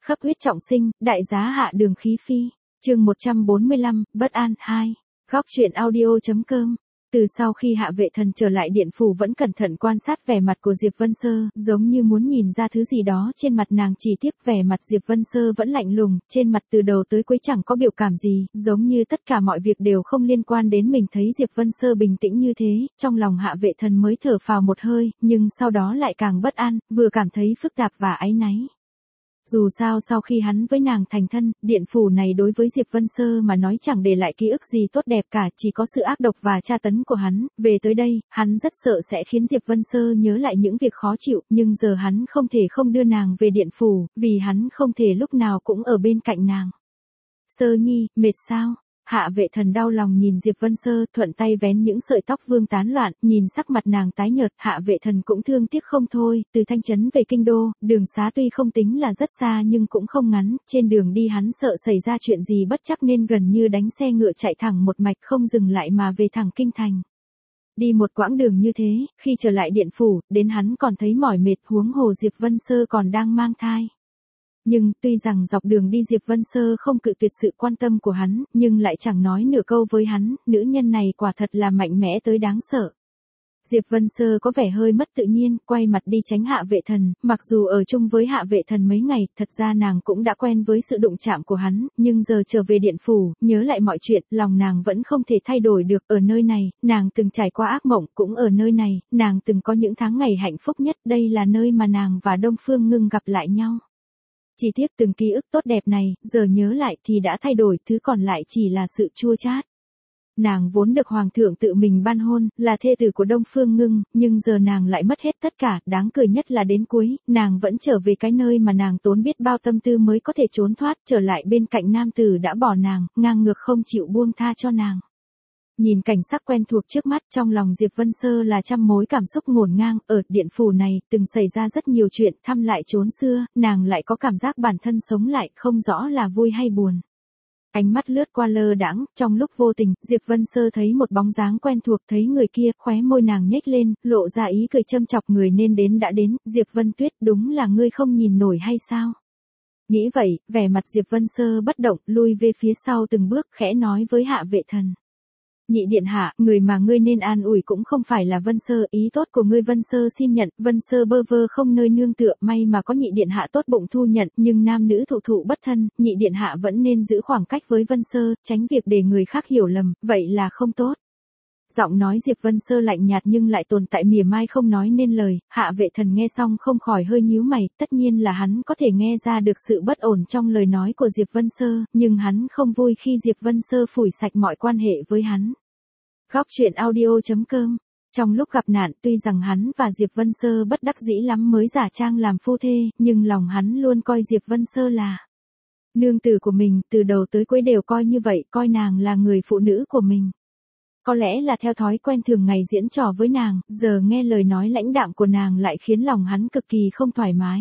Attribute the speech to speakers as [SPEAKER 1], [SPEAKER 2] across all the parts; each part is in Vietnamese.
[SPEAKER 1] Khắp huyết trọng sinh, đại giá hạ đường khí phi. Chương 145, bất an 2. Góc truyện audio.com. Từ sau khi Hạ Vệ Thần trở lại điện phủ vẫn cẩn thận quan sát vẻ mặt của Diệp Vân Sơ, giống như muốn nhìn ra thứ gì đó trên mặt nàng, chỉ tiếc vẻ mặt Diệp Vân Sơ vẫn lạnh lùng, trên mặt từ đầu tới cuối chẳng có biểu cảm gì, giống như tất cả mọi việc đều không liên quan đến mình. Thấy Diệp Vân Sơ bình tĩnh như thế, trong lòng Hạ Vệ Thần mới thở phào một hơi, nhưng sau đó lại càng bất an, vừa cảm thấy phức tạp và áy náy. Dù sao sau khi hắn với nàng thành thân, điện phủ này đối với Diệp Vân Sơ mà nói chẳng để lại ký ức gì tốt đẹp cả, chỉ có sự ác độc và tra tấn của hắn. Về tới đây, hắn rất sợ sẽ khiến Diệp Vân Sơ nhớ lại những việc khó chịu, nhưng giờ hắn không thể không đưa nàng về điện phủ, vì hắn không thể lúc nào cũng ở bên cạnh nàng. Sơ nhi, mệt sao? Hạ Vệ Thần đau lòng nhìn Diệp Vân Sơ, thuận tay vén những sợi tóc vương tán loạn, nhìn sắc mặt nàng tái nhợt, Hạ Vệ Thần cũng thương tiếc không thôi. Từ Thanh Trấn về kinh đô, đường xá tuy không tính là rất xa nhưng cũng không ngắn, trên đường đi hắn sợ xảy ra chuyện gì bất trắc nên gần như đánh xe ngựa chạy thẳng một mạch không dừng lại mà về thẳng kinh thành. Đi một quãng đường như thế, khi trở lại điện phủ, đến hắn còn thấy mỏi mệt, huống hồ Diệp Vân Sơ còn đang mang thai. Nhưng, tuy rằng dọc đường đi Diệp Vân Sơ không cự tuyệt sự quan tâm của hắn, nhưng lại chẳng nói nửa câu với hắn, nữ nhân này quả thật là mạnh mẽ tới đáng sợ. Diệp Vân Sơ có vẻ hơi mất tự nhiên, quay mặt đi tránh Hạ Vệ Thần, mặc dù ở chung với Hạ Vệ Thần mấy ngày, thật ra nàng cũng đã quen với sự đụng chạm của hắn, nhưng giờ trở về điện phủ, nhớ lại mọi chuyện, lòng nàng vẫn không thể thay đổi được. Ở nơi này, nàng từng trải qua ác mộng, cũng ở nơi này, nàng từng có những tháng ngày hạnh phúc nhất, đây là nơi mà nàng và Đông Phương Ngưng gặp lại nhau. Chỉ tiếc từng ký ức tốt đẹp này, giờ nhớ lại thì đã thay đổi, thứ còn lại chỉ là sự chua chát. Nàng vốn được Hoàng thượng tự mình ban hôn, là thê tử của Đông Phương Ngưng, nhưng giờ nàng lại mất hết tất cả, đáng cười nhất là đến cuối, nàng vẫn trở về cái nơi mà nàng tốn biết bao tâm tư mới có thể trốn thoát, trở lại bên cạnh nam tử đã bỏ nàng, ngang ngược không chịu buông tha cho nàng. Nhìn cảnh sắc quen thuộc trước mắt, trong lòng Diệp Vân Sơ là trăm mối cảm xúc ngổn ngang. Ở điện phủ này, từng xảy ra rất nhiều chuyện, thăm lại chốn xưa, nàng lại có cảm giác bản thân sống lại, không rõ là vui hay buồn. Ánh mắt lướt qua lơ đãng, trong lúc vô tình, Diệp Vân Sơ thấy một bóng dáng quen thuộc, thấy người kia, khóe môi nàng nhếch lên, lộ ra ý cười châm chọc. Người nên đến đã đến, Diệp Vân Tuyết, đúng là ngươi không nhìn nổi hay sao? Nghĩ vậy, vẻ mặt Diệp Vân Sơ bất động, lui về phía sau từng bước, khẽ nói với Hạ Vệ Thần. Nhị điện hạ, người mà ngươi nên an ủi cũng không phải là Vân Sơ, ý tốt của ngươi Vân Sơ xin nhận. Vân Sơ bơ vơ không nơi nương tựa, may mà có nhị điện hạ tốt bụng thu nhận, nhưng nam nữ thụ thụ bất thân, nhị điện hạ vẫn nên giữ khoảng cách với Vân Sơ, tránh việc để người khác hiểu lầm, vậy là không tốt. Giọng nói Diệp Vân Sơ lạnh nhạt nhưng lại tồn tại mỉa mai không nói nên lời. Hạ Vệ Thần nghe xong không khỏi hơi nhíu mày, tất nhiên là hắn có thể nghe ra được sự bất ổn trong lời nói của Diệp Vân Sơ, nhưng hắn không vui khi Diệp Vân Sơ phủi sạch mọi quan hệ với hắn. Góc truyện audio.com. Trong lúc gặp nạn, tuy rằng hắn và Diệp Vân Sơ bất đắc dĩ lắm mới giả trang làm phu thê, nhưng lòng hắn luôn coi Diệp Vân Sơ là nương tử của mình, từ đầu tới cuối đều coi như vậy, coi nàng là người phụ nữ của mình. Có lẽ là theo thói quen thường ngày diễn trò với nàng, giờ nghe lời nói lãnh đạm của nàng lại khiến lòng hắn cực kỳ không thoải mái.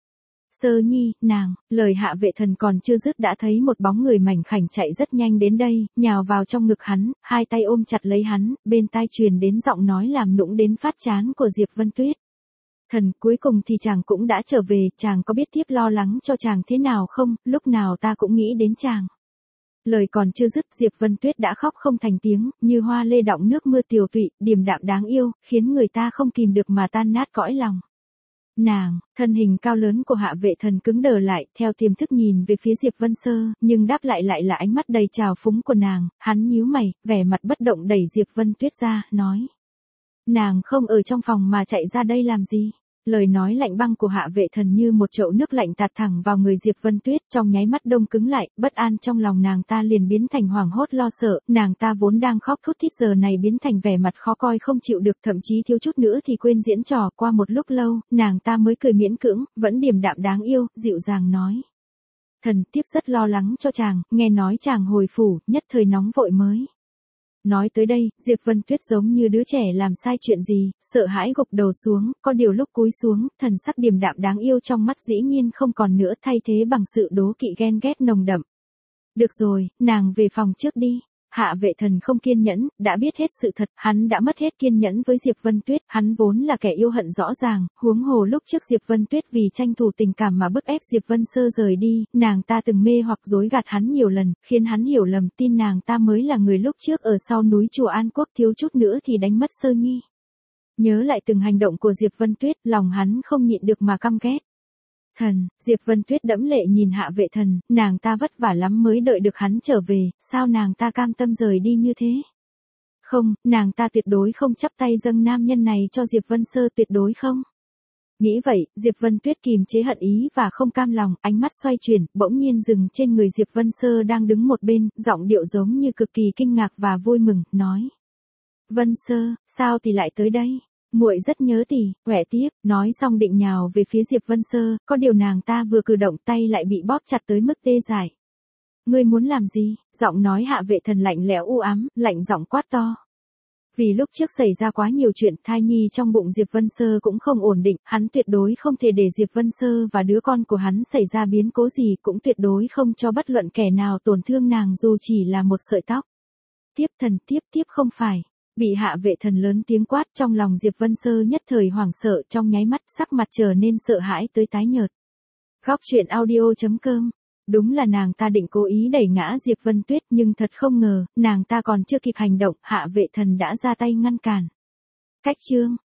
[SPEAKER 1] Sơ nhi, nàng, lời Hạ Vệ Thần còn chưa dứt đã thấy một bóng người mảnh khảnh chạy rất nhanh đến đây, nhào vào trong ngực hắn, hai tay ôm chặt lấy hắn, bên tai truyền đến giọng nói làm nũng đến phát chán của Diệp Vân Tuyết. Thần, cuối cùng thì chàng cũng đã trở về, chàng có biết thiếp lo lắng cho chàng thế nào không, lúc nào ta cũng nghĩ đến chàng. Lời còn chưa dứt, Diệp Vân Tuyết đã khóc không thành tiếng, như hoa lê đọng nước mưa tiều tụy, điềm đạm đáng yêu, khiến người ta không kìm được mà tan nát cõi lòng. Nàng, thân hình cao lớn của Hạ Vệ Thần cứng đờ lại, theo tiềm thức nhìn về phía Diệp Vân Sơ, nhưng đáp lại là ánh mắt đầy trào phúng của nàng. Hắn nhíu mày, vẻ mặt bất động đẩy Diệp Vân Tuyết ra, nói. Nàng không ở trong phòng mà chạy ra đây làm gì? Lời nói lạnh băng của Hạ Vệ Thần như một chậu nước lạnh tạt thẳng vào người Diệp Vân Tuyết, trong nháy mắt đông cứng lại, bất an trong lòng nàng ta liền biến thành hoảng hốt lo sợ, nàng ta vốn đang khóc thút thít giờ này biến thành vẻ mặt khó coi không chịu được, thậm chí thiếu chút nữa thì quên diễn trò. Qua một lúc lâu, nàng ta mới cười miễn cưỡng, vẫn điềm đạm đáng yêu, dịu dàng nói. Thần, tiếp rất lo lắng cho chàng, nghe nói chàng hồi phủ, nhất thời nóng vội mới. Nói tới đây, Diệp Vân Tuyết giống như đứa trẻ làm sai chuyện gì, sợ hãi gục đầu xuống, có điều lúc cúi xuống, thần sắc điềm đạm đáng yêu trong mắt dĩ nhiên không còn nữa, thay thế bằng sự đố kỵ ghen ghét nồng đậm. Được rồi, nàng về phòng trước đi. Hạ Vệ Thần không kiên nhẫn, đã biết hết sự thật, hắn đã mất hết kiên nhẫn với Diệp Vân Tuyết, hắn vốn là kẻ yêu hận rõ ràng, huống hồ lúc trước Diệp Vân Tuyết vì tranh thủ tình cảm mà bức ép Diệp Vân Sơ rời đi, nàng ta từng mê hoặc dối gạt hắn nhiều lần, khiến hắn hiểu lầm tin nàng ta mới là người lúc trước ở sau núi chùa An Quốc thiếu chút nữa thì đánh mất Sơ Nhi. Nhớ lại từng hành động của Diệp Vân Tuyết, lòng hắn không nhịn được mà căm ghét. Thần, Diệp Vân Tuyết đẫm lệ nhìn Hạ Vệ Thần, nàng ta vất vả lắm mới đợi được hắn trở về, sao nàng ta cam tâm rời đi như thế? Không, nàng ta tuyệt đối không chắp tay dâng nam nhân này cho Diệp Vân Sơ, tuyệt đối không. Nghĩ vậy, Diệp Vân Tuyết kìm chế hận ý và không cam lòng, ánh mắt xoay chuyển, bỗng nhiên dừng trên người Diệp Vân Sơ đang đứng một bên, giọng điệu giống như cực kỳ kinh ngạc và vui mừng, nói. Vân Sơ, sao thì lại tới đây? Muội rất nhớ tỷ, quẻ tiếp, nói xong định nhào về phía Diệp Vân Sơ, có điều nàng ta vừa cử động tay lại bị bóp chặt tới mức tê dại. Ngươi muốn làm gì? Giọng nói Hạ Vệ Thần lạnh lẽo u ám, lạnh giọng quát to. Vì lúc trước xảy ra quá nhiều chuyện, thai nhi trong bụng Diệp Vân Sơ cũng không ổn định, hắn tuyệt đối không thể để Diệp Vân Sơ và đứa con của hắn xảy ra biến cố gì, cũng tuyệt đối không cho bất luận kẻ nào tổn thương nàng dù chỉ là một sợi tóc. Tiếp thần, tiếp không phải. Bị Hạ Vệ Thần lớn tiếng quát, trong lòng Diệp Vân Sơ nhất thời hoảng sợ, trong nháy mắt sắc mặt trở nên sợ hãi tới tái nhợt. Góc truyện audio.com. Đúng là nàng ta định cố ý đẩy ngã Diệp Vân Tuyết, nhưng thật không ngờ, nàng ta còn chưa kịp hành động, Hạ Vệ Thần đã ra tay ngăn cản. Cách chương